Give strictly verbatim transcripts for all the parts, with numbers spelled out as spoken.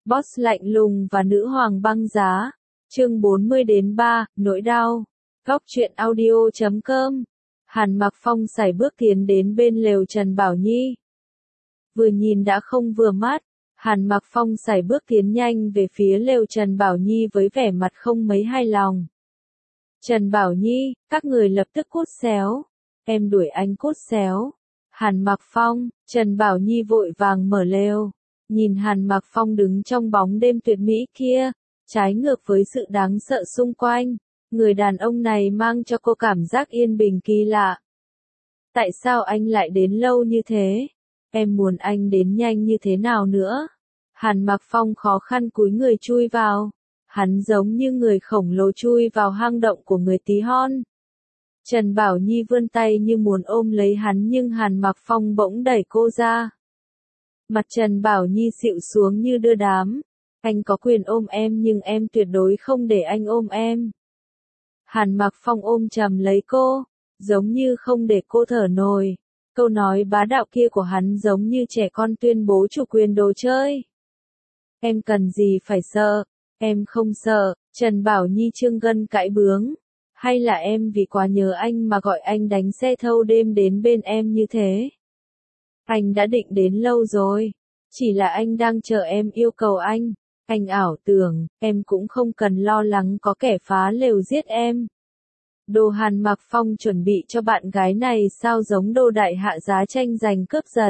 Boss lạnh lùng và nữ hoàng băng giá. Chương bốn mươi đến ba, nỗi đau. Góc truyện audio chấm com. Hàn Mặc Phong sải bước tiến đến bên lều Trần Bảo Nhi. Vừa nhìn đã không vừa mắt, Hàn Mặc Phong sải bước tiến nhanh về phía lều Trần Bảo Nhi với vẻ mặt không mấy hài lòng. Trần Bảo Nhi, các người lập tức cút xéo. Em đuổi anh cút xéo. Hàn Mặc Phong, Trần Bảo Nhi vội vàng mở lều. Nhìn Hàn Mặc Phong đứng trong bóng đêm tuyệt mỹ kia, trái ngược với sự đáng sợ xung quanh, người đàn ông này mang cho cô cảm giác yên bình kỳ lạ. Tại sao anh lại đến lâu như thế? Em muốn anh đến nhanh như thế nào nữa? Hàn Mặc Phong khó khăn cúi người chui vào. Hắn giống như người khổng lồ chui vào hang động của người tí hon. Trần Bảo Nhi vươn tay như muốn ôm lấy hắn nhưng Hàn Mặc Phong bỗng đẩy cô ra. Mặt Trần Bảo Nhi xịu xuống như đưa đám. Anh có quyền ôm em nhưng em tuyệt đối không để anh ôm em. Hàn Mặc Phong ôm chầm lấy cô, giống như không để cô thở nổi. Câu nói bá đạo kia của hắn giống như trẻ con tuyên bố chủ quyền đồ chơi. Em cần gì phải sợ, em không sợ. Trần Bảo Nhi trương gân cãi bướng. Hay là em vì quá nhớ anh mà gọi anh đánh xe thâu đêm đến bên em như thế? Anh đã định đến lâu rồi. Chỉ là anh đang chờ em yêu cầu anh. Anh ảo tưởng, em cũng không cần lo lắng có kẻ phá lều giết em. Đồ Hàn Mặc Phong chuẩn bị cho bạn gái này sao giống đồ đại hạ giá tranh giành cướp giật.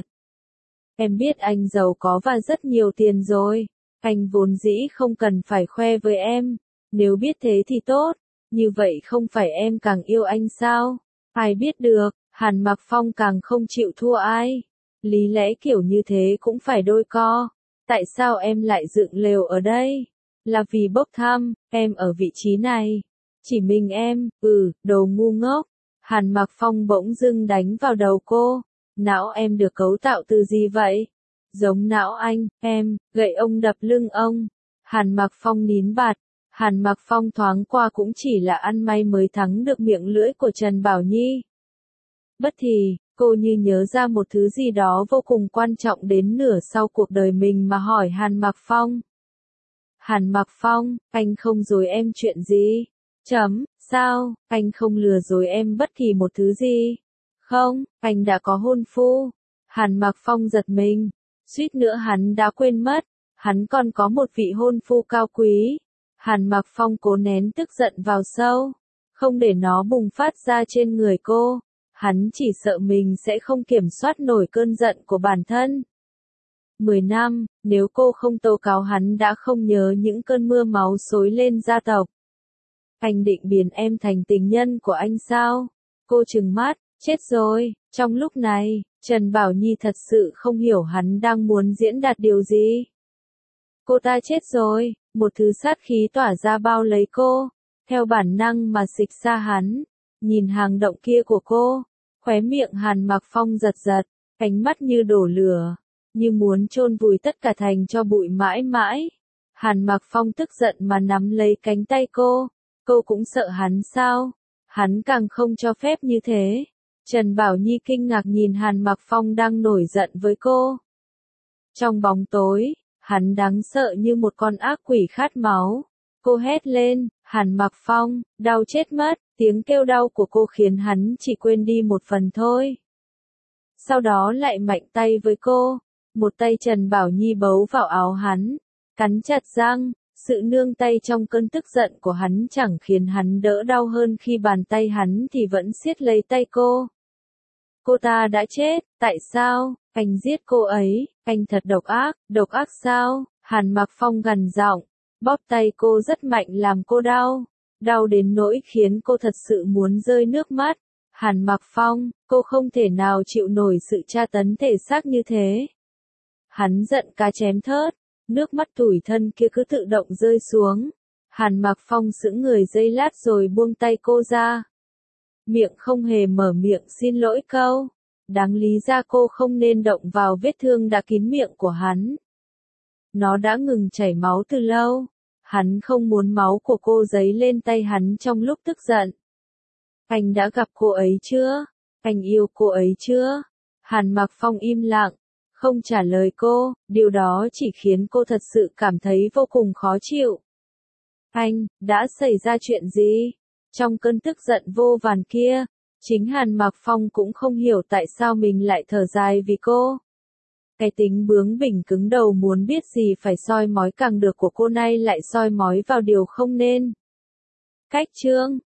Em biết anh giàu có và rất nhiều tiền rồi. Anh vốn dĩ không cần phải khoe với em. Nếu biết thế thì tốt. Như vậy không phải em càng yêu anh sao? Ai biết được, Hàn Mặc Phong càng không chịu thua ai. Lý lẽ kiểu như thế cũng phải đôi co. Tại sao em lại dựng lều ở đây? Là vì bốc thăm, em ở vị trí này. Chỉ mình em, ừ, đồ ngu ngốc. Hàn Mặc Phong bỗng dưng đánh vào đầu cô. Não em được cấu tạo từ gì vậy? Giống não anh, em, gậy ông đập lưng ông. Hàn Mặc Phong nín bạt. Hàn Mặc Phong thoáng qua cũng chỉ là ăn may mới thắng được miệng lưỡi của Trần Bảo Nhi. Bất thì, cô như nhớ ra một thứ gì đó vô cùng quan trọng đến nửa sau cuộc đời mình mà hỏi Hàn Mặc Phong. Hàn Mặc Phong, anh không dối em chuyện gì? Chấm, sao, anh không lừa dối em bất kỳ một thứ gì? Không, anh đã có hôn phu. Hàn Mặc Phong giật mình, suýt nữa hắn đã quên mất, hắn còn có một vị hôn phu cao quý. Hàn Mặc Phong cố nén tức giận vào sâu, không để nó bùng phát ra trên người cô. Hắn chỉ sợ mình sẽ không kiểm soát nổi cơn giận của bản thân. Mười năm, nếu cô không tố cáo hắn đã không nhớ những cơn mưa máu xối lên gia tộc. Anh định biến em thành tình nhân của anh sao? Cô trừng mắt, chết rồi. Trong lúc này, Trần Bảo Nhi thật sự không hiểu hắn đang muốn diễn đạt điều gì. Cô ta chết rồi, một thứ sát khí tỏa ra bao lấy cô, theo bản năng mà xịch xa hắn. Nhìn hang động kia của cô, khóe miệng Hàn Mặc Phong giật giật, ánh mắt như đổ lửa, như muốn chôn vùi tất cả thành cho bụi mãi mãi. Hàn Mặc Phong tức giận mà nắm lấy cánh tay cô, cô cũng sợ hắn sao? Hắn càng không cho phép như thế. Trần Bảo Nhi kinh ngạc nhìn Hàn Mặc Phong đang nổi giận với cô. Trong bóng tối, hắn đáng sợ như một con ác quỷ khát máu. Cô hét lên, Hàn Mặc Phong, đau chết mất. Tiếng kêu đau của cô khiến hắn chỉ quên đi một phần thôi. Sau đó lại mạnh tay với cô. Một tay Trần Bảo Nhi bấu vào áo hắn, cắn chặt răng. Sự nương tay trong cơn tức giận của hắn chẳng khiến hắn đỡ đau hơn khi bàn tay hắn thì vẫn siết lấy tay cô. Cô ta đã chết, tại sao? Anh giết cô ấy, anh thật độc ác, độc ác sao? Hàn Mặc Phong gằn giọng, bóp tay cô rất mạnh làm cô đau. Đau đến nỗi khiến cô thật sự muốn rơi nước mắt. Hàn Mặc Phong, cô không thể nào chịu nổi sự tra tấn thể xác như thế. Hắn giận cá chém thớt, nước mắt tủi thân kia cứ tự động rơi xuống. Hàn Mặc Phong sững người giây lát rồi buông tay cô ra. Miệng không hề mở miệng xin lỗi câu. Đáng lý ra cô không nên động vào vết thương đã kín miệng của hắn. Nó đã ngừng chảy máu từ lâu. Hắn không muốn máu của cô dấy lên tay hắn trong lúc tức giận. Anh đã gặp cô ấy chưa? Anh yêu cô ấy chưa? Hàn Mặc Phong im lặng, không trả lời cô, điều đó chỉ khiến cô thật sự cảm thấy vô cùng khó chịu. Anh, đã xảy ra chuyện gì? Trong cơn tức giận vô vàn kia, chính Hàn Mặc Phong cũng không hiểu tại sao mình lại thở dài vì cô. Cái tính bướng bỉnh cứng đầu muốn biết gì phải soi mói càng được của cô nay lại soi mói vào điều không nên. Cách chương